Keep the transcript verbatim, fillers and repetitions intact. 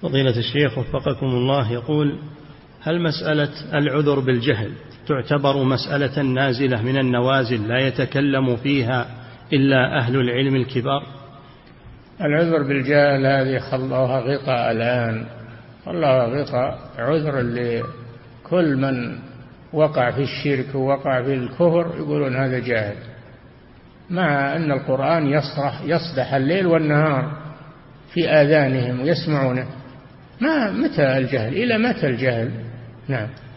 فضيلة الشيخ وفقكم الله، يقول: هل مسألة العذر بالجهل تعتبر مسألة نازلة من النوازل لا يتكلم فيها إلا أهل العلم الكبار؟ العذر بالجهل هذه خلوها غطاء الآن، خلوها غطاء عذر لكل من وقع في الشرك ووقع في الكفر، يقولون هذا جاهل، مع أن القرآن يصرح يصدح الليل والنهار في آذانهم ويسمعونه. ما متى الجهل؟ إلى متى الجهل؟ نعم.